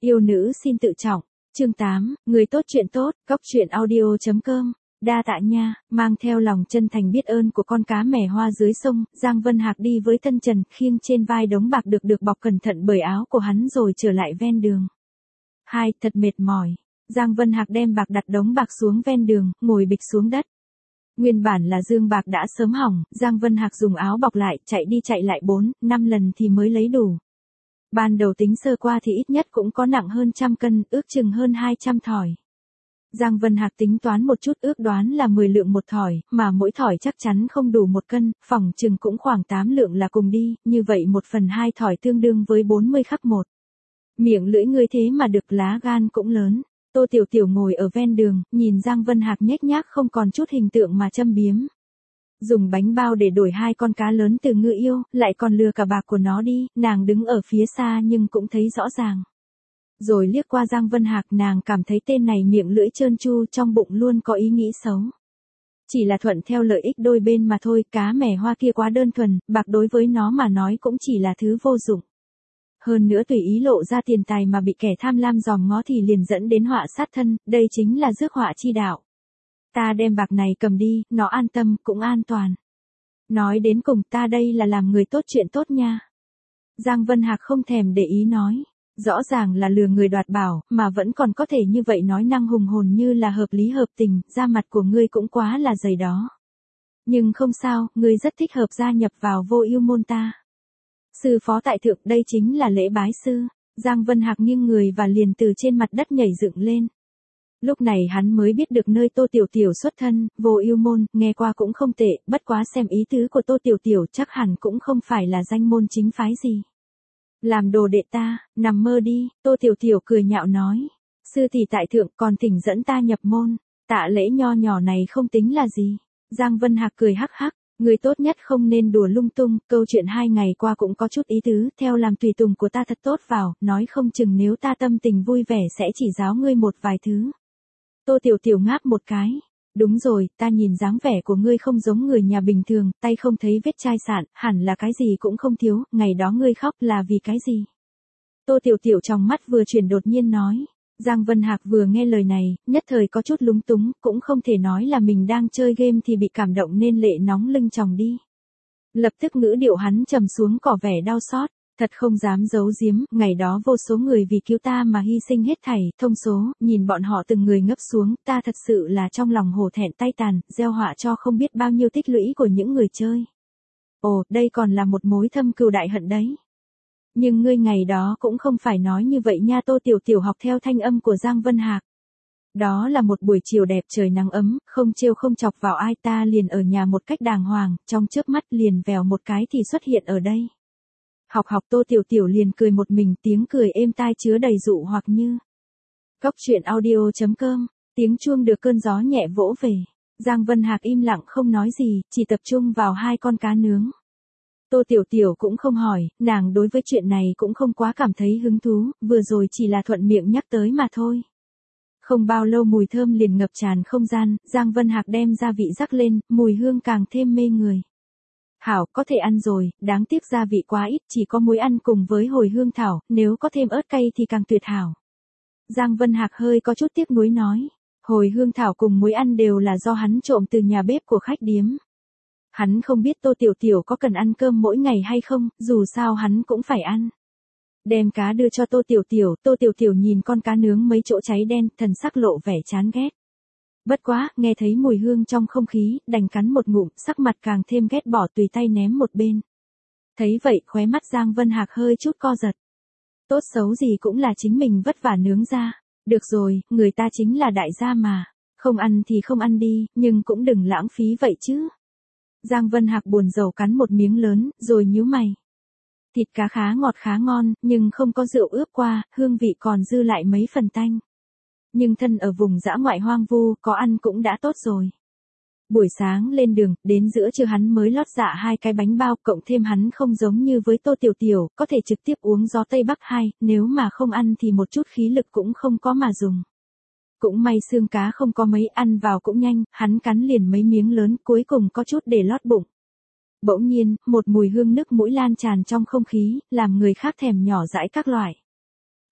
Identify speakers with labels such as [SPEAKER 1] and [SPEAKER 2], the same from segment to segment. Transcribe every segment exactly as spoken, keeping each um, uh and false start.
[SPEAKER 1] Yêu nữ xin tự trọng. Chương tám, người tốt chuyện tốt, góc truyện audio chấm com. Đa tạ nha, mang theo lòng chân thành biết ơn của con cá mè hoa dưới sông, Giang Vân Hạc đi với thân trần, khiêng trên vai đống bạc được được bọc cẩn thận bởi áo của hắn rồi trở lại ven đường. Hai, thật mệt mỏi. Giang Vân Hạc đem bạc đặt đống bạc xuống ven đường, ngồi bịch xuống đất. Nguyên bản là dương bạc đã sớm hỏng, Giang Vân Hạc dùng áo bọc lại, chạy đi chạy lại bốn, năm lần thì mới lấy đủ. Ban đầu tính sơ qua thì ít nhất cũng có nặng hơn trăm cân, ước chừng hơn hai trăm thỏi. Giang Vân Hạc tính toán một chút ước đoán là mười lượng một thỏi, mà mỗi thỏi chắc chắn không đủ một cân, phỏng chừng cũng khoảng tám lượng là cùng đi, như vậy một phần hai thỏi tương đương với bốn mươi khắc một. Miệng lưỡi ngươi thế mà được, lá gan cũng lớn. Tô Tiểu Tiểu ngồi ở ven đường, nhìn Giang Vân Hạc nhếch nhác không còn chút hình tượng mà châm biếm. Dùng bánh bao để đổi hai con cá lớn từ Ngư Yêu, lại còn lừa cả bạc của nó đi, nàng đứng ở phía xa nhưng cũng thấy rõ ràng. Rồi liếc qua Giang Vân Hạc, nàng cảm thấy tên này miệng lưỡi trơn tru, trong bụng luôn có ý nghĩ xấu. Chỉ là thuận theo lợi ích đôi bên mà thôi, cá mè hoa kia quá đơn thuần, bạc đối với nó mà nói cũng chỉ là thứ vô dụng. Hơn nữa tùy ý lộ ra tiền tài mà bị kẻ tham lam dòm ngó thì liền dẫn đến họa sát thân, đây chính là rước họa chi đạo. Ta đem bạc này cầm đi, nó an tâm, cũng an toàn. Nói đến cùng ta đây là làm người tốt chuyện tốt nha. Giang Vân Hạc không thèm để ý nói. Rõ ràng là lừa người đoạt bảo, mà vẫn còn có thể như vậy nói năng hùng hồn như là hợp lý hợp tình, da mặt của ngươi cũng quá là dày đó. Nhưng không sao, ngươi rất thích hợp gia nhập vào Vô Ưu môn ta. Sư phó tại thượng, đây chính là lễ bái sư. Giang Vân Hạc nghiêng người và liền từ trên mặt đất nhảy dựng lên. Lúc này hắn mới biết được nơi Tô Tiểu Tiểu xuất thân, Vô Ưu môn, nghe qua cũng không tệ, bất quá xem ý tứ của Tô Tiểu Tiểu chắc hẳn cũng không phải là danh môn chính phái gì. Làm đồ đệ ta, nằm mơ đi, Tô Tiểu Tiểu cười nhạo nói. Sư tỷ tại thượng còn thỉnh dẫn ta nhập môn, tạ lễ nho nhỏ này không tính là gì. Giang Vân Hạc cười hắc hắc, người tốt nhất không nên đùa lung tung, câu chuyện hai ngày qua cũng có chút ý tứ, theo làm tùy tùng của ta thật tốt vào, nói không chừng nếu ta tâm tình vui vẻ sẽ chỉ giáo ngươi một vài thứ. Tô Tiểu Tiểu ngáp một cái. Đúng rồi, ta nhìn dáng vẻ của ngươi không giống người nhà bình thường, tay không thấy vết chai sạn, hẳn là cái gì cũng không thiếu, ngày đó ngươi khóc là vì cái gì? Tô Tiểu Tiểu trong mắt vừa chuyển đột nhiên nói. Giang Vân Hạc vừa nghe lời này, nhất thời có chút lúng túng, cũng không thể nói là mình đang chơi game thì bị cảm động nên lệ nóng lưng tròng đi. Lập tức ngữ điệu hắn trầm xuống cỏ vẻ đau xót. Thật không dám giấu giếm, ngày đó vô số người vì cứu ta mà hy sinh hết thảy, thông số, nhìn bọn họ từng người ngấp xuống, ta thật sự là trong lòng hổ thẹn tay tàn, gieo họa cho không biết bao nhiêu tích lũy của những người chơi. Ồ, đây còn là một mối thâm cừu đại hận đấy. Nhưng ngươi ngày đó cũng không phải nói như vậy nha. Tô Tiểu Tiểu học theo thanh âm của Giang Vân Hạc. Đó là một buổi chiều đẹp trời nắng ấm, không trêu không chọc vào ai, ta liền ở nhà một cách đàng hoàng, trong chớp mắt liền vèo một cái thì xuất hiện ở đây. Học học Tô Tiểu Tiểu liền cười một mình, tiếng cười êm tai chứa đầy dụ hoặc như. Góc truyện audio chấm com, tiếng chuông được cơn gió nhẹ vỗ về. Giang Vân Hạc im lặng không nói gì, chỉ tập trung vào hai con cá nướng. Tô Tiểu Tiểu cũng không hỏi, nàng đối với chuyện này cũng không quá cảm thấy hứng thú, vừa rồi chỉ là thuận miệng nhắc tới mà thôi. Không bao lâu mùi thơm liền ngập tràn không gian, Giang Vân Hạc đem gia vị rắc lên, mùi hương càng thêm mê người. Hảo, có thể ăn rồi, đáng tiếc gia vị quá ít, chỉ có muối ăn cùng với hồi hương thảo, nếu có thêm ớt cay thì càng tuyệt hảo. Giang Vân Hạc hơi có chút tiếc nuối nói, hồi hương thảo cùng muối ăn đều là do hắn trộm từ nhà bếp của khách điếm. Hắn không biết Tô Tiểu Tiểu có cần ăn cơm mỗi ngày hay không, dù sao hắn cũng phải ăn. Đem cá đưa cho Tô Tiểu Tiểu, Tô Tiểu Tiểu nhìn con cá nướng mấy chỗ cháy đen, thần sắc lộ vẻ chán ghét. Bất quá, nghe thấy mùi hương trong không khí, đành cắn một ngụm, sắc mặt càng thêm ghét bỏ, tùy tay ném một bên. Thấy vậy, khóe mắt Giang Vân Hạc hơi chút co giật. Tốt xấu gì cũng là chính mình vất vả nướng ra. Được rồi, người ta chính là đại gia mà. Không ăn thì không ăn đi, nhưng cũng đừng lãng phí vậy chứ. Giang Vân Hạc buồn rầu cắn một miếng lớn, rồi nhíu mày. Thịt cá khá ngọt khá ngon, nhưng không có rượu ướp qua, hương vị còn dư lại mấy phần tanh. Nhưng thân ở vùng dã ngoại hoang vu, có ăn cũng đã tốt rồi. Buổi sáng lên đường, đến giữa trưa hắn mới lót dạ hai cái bánh bao, cộng thêm hắn không giống như với Tô Tiểu Tiểu, có thể trực tiếp uống gió Tây Bắc hai, nếu mà không ăn thì một chút khí lực cũng không có mà dùng. Cũng may xương cá không có mấy, ăn vào cũng nhanh, hắn cắn liền mấy miếng lớn, cuối cùng có chút để lót bụng. Bỗng nhiên, một mùi hương nức mũi lan tràn trong không khí, làm người khác thèm nhỏ dãi các loại.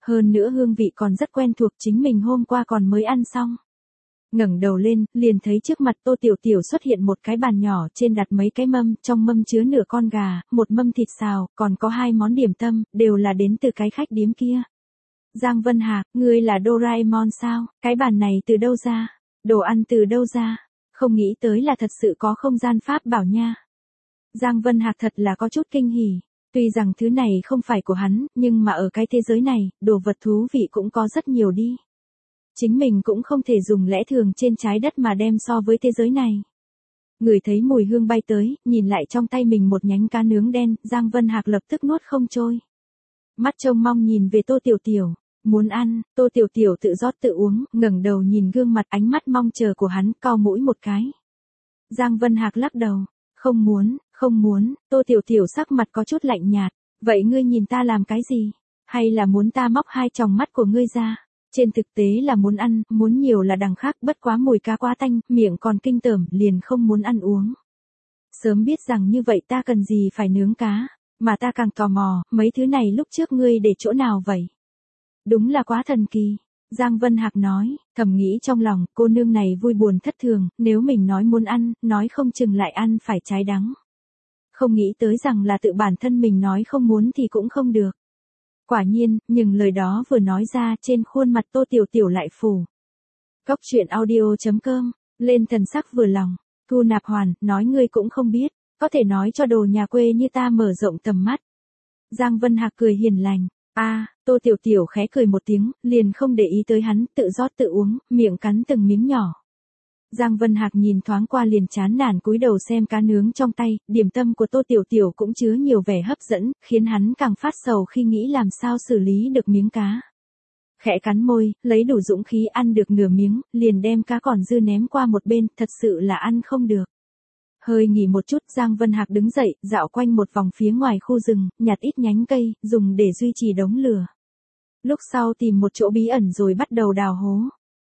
[SPEAKER 1] Hơn nữa hương vị còn rất quen thuộc, chính mình hôm qua còn mới ăn xong. Ngẩng đầu lên, liền thấy trước mặt Tô Tiểu Tiểu xuất hiện một cái bàn nhỏ, trên đặt mấy cái mâm, trong mâm chứa nửa con gà, một mâm thịt xào, còn có hai món điểm tâm, đều là đến từ cái khách điếm kia. Giang Vân Hạc, ngươi là Doraemon sao? Cái bàn này từ đâu ra? Đồ ăn từ đâu ra? Không nghĩ tới là thật sự có không gian pháp bảo nha. Giang Vân Hạc thật là có chút kinh hỉ. Tuy rằng thứ này không phải của hắn, nhưng mà ở cái thế giới này, đồ vật thú vị cũng có rất nhiều đi. Chính mình cũng không thể dùng lẽ thường trên trái đất mà đem so với thế giới này. Người thấy mùi hương bay tới, nhìn lại trong tay mình một nhánh cá nướng đen, Giang Vân Hạc lập tức nuốt không trôi. Mắt trông mong nhìn về Tô Tiểu Tiểu, muốn ăn, Tô Tiểu Tiểu tự rót tự uống, ngẩng đầu nhìn gương mặt ánh mắt mong chờ của hắn, cau mũi một cái. Giang Vân Hạc lắc đầu, không muốn, không muốn, Tô Tiểu Tiểu sắc mặt có chút lạnh nhạt, vậy ngươi nhìn ta làm cái gì? Hay là muốn ta móc hai tròng mắt của ngươi ra? Trên thực tế là muốn ăn, muốn nhiều là đằng khác, bất quá mùi cá quá tanh, miệng còn kinh tởm, liền không muốn ăn uống. Sớm biết rằng như vậy ta cần gì phải nướng cá, mà ta càng tò mò, mấy thứ này lúc trước ngươi để chỗ nào vậy? Đúng là quá thần kỳ. Giang Vân Hạc nói, thầm nghĩ trong lòng, cô nương này vui buồn thất thường, nếu mình nói muốn ăn, nói không chừng lại ăn phải trái đắng. Không nghĩ tới rằng là tự bản thân mình nói không muốn thì cũng không được. Quả nhiên, nhưng lời đó vừa nói ra, trên khuôn mặt Tô Tiểu Tiểu lại phủ. Cóc truyện audio chấm com, lên thần sắc vừa lòng, Thu Nạp Hoàn, nói ngươi cũng không biết, có thể nói cho đồ nhà quê như ta mở rộng tầm mắt. Giang Vân Hạc cười hiền lành, a à, Tô Tiểu Tiểu khẽ cười một tiếng, liền không để ý tới hắn, tự rót tự uống, miệng cắn từng miếng nhỏ. Giang Vân Hạc nhìn thoáng qua liền chán nản cúi đầu xem cá nướng trong tay, điểm tâm của Tô Tiểu Tiểu cũng chứa nhiều vẻ hấp dẫn, khiến hắn càng phát sầu khi nghĩ làm sao xử lý được miếng cá. Khẽ cắn môi, lấy đủ dũng khí ăn được nửa miếng, liền đem cá còn dư ném qua một bên, thật sự là ăn không được. Hơi nghỉ một chút, Giang Vân Hạc đứng dậy, dạo quanh một vòng phía ngoài khu rừng, nhặt ít nhánh cây, dùng để duy trì đống lửa. Lúc sau tìm một chỗ bí ẩn rồi bắt đầu đào hố.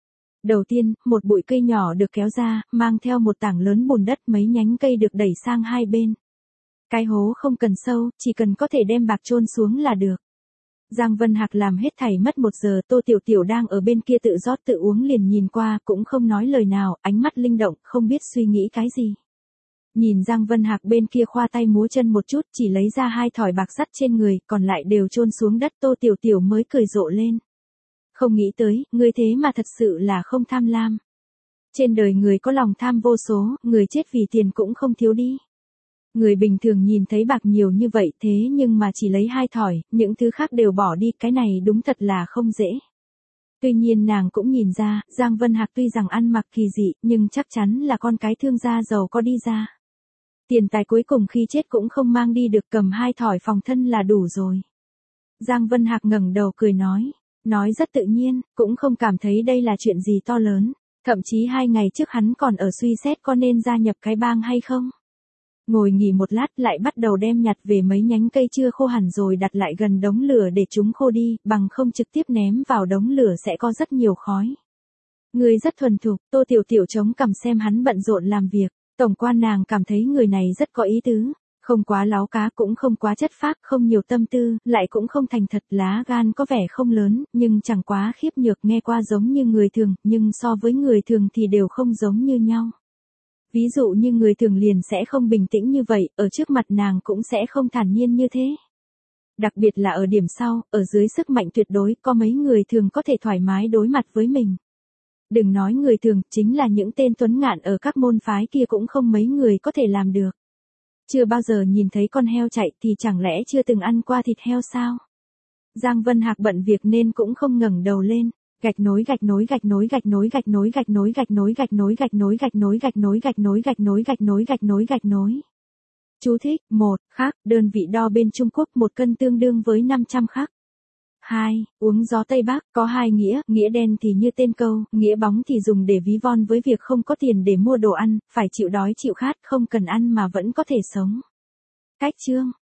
[SPEAKER 1] Đầu tiên, một bụi cây nhỏ được kéo ra, mang theo một tảng lớn bùn đất, mấy nhánh cây được đẩy sang hai bên. Cái hố không cần sâu, chỉ cần có thể đem bạc chôn xuống là được. Giang Vân Hạc làm hết thảy mất một giờ, Tô Tiểu Tiểu đang ở bên kia tự rót tự uống liền nhìn qua, cũng không nói lời nào, ánh mắt linh động, không biết suy nghĩ cái gì. Nhìn Giang Vân Hạc bên kia khoa tay múa chân một chút, chỉ lấy ra hai thỏi bạc sắt trên người, còn lại đều chôn xuống đất, Tô Tiểu Tiểu mới cười rộ lên. Không nghĩ tới, ngươi thế mà thật sự là không tham lam. Trên đời người có lòng tham vô số, người chết vì tiền cũng không thiếu đi. Người bình thường nhìn thấy bạc nhiều như vậy thế nhưng mà chỉ lấy hai thỏi, những thứ khác đều bỏ đi, cái này đúng thật là không dễ. Tuy nhiên nàng cũng nhìn ra, Giang Vân Hạc tuy rằng ăn mặc kỳ dị, nhưng chắc chắn là con cái thương gia giàu có đi ra. Tiền tài cuối cùng khi chết cũng không mang đi được, cầm hai thỏi phòng thân là đủ rồi. Giang Vân Hạc ngẩng đầu cười nói. Nói rất tự nhiên, cũng không cảm thấy đây là chuyện gì to lớn. Thậm chí hai ngày trước hắn còn ở suy xét có nên gia nhập cái bang hay không. Ngồi nghỉ một lát lại bắt đầu đem nhặt về mấy nhánh cây chưa khô hẳn rồi đặt lại gần đống lửa để chúng khô đi, bằng không trực tiếp ném vào đống lửa sẽ có rất nhiều khói. Người rất thuần thục, Tô Tiểu Tiểu chống cằm xem hắn bận rộn làm việc. Tổng quan nàng cảm thấy người này rất có ý tứ. Không quá láo cá cũng không quá chất phác, không nhiều tâm tư, lại cũng không thành thật, lá gan có vẻ không lớn, nhưng chẳng quá khiếp nhược, nghe qua giống như người thường, nhưng so với người thường thì đều không giống như nhau. Ví dụ như người thường liền sẽ không bình tĩnh như vậy, ở trước mặt nàng cũng sẽ không thản nhiên như thế. Đặc biệt là ở điểm sau, ở dưới sức mạnh tuyệt đối, có mấy người thường có thể thoải mái đối mặt với mình. Đừng nói người thường, chính là những tên tuấn ngạn ở các môn phái kia cũng không mấy người có thể làm được. Chưa bao giờ nhìn thấy con heo chạy thì chẳng lẽ chưa từng ăn qua thịt heo sao? Giang Vân Hạc bận việc nên cũng không ngẩng đầu lên. Gạch nối gạch nối gạch nối gạch nối gạch nối gạch nối gạch nối gạch nối gạch nối gạch nối gạch nối gạch nối gạch nối gạch nối gạch nối gạch nối. Chú thích: một. Khắc, đơn vị đo bên Trung Quốc một cân tương đương với năm trăm khắc. hai. Uống gió Tây Bắc, có hai nghĩa, nghĩa đen thì như tên câu, nghĩa bóng thì dùng để ví von với việc không có tiền để mua đồ ăn, phải chịu đói chịu khát, không cần ăn mà vẫn có thể sống. Cách chương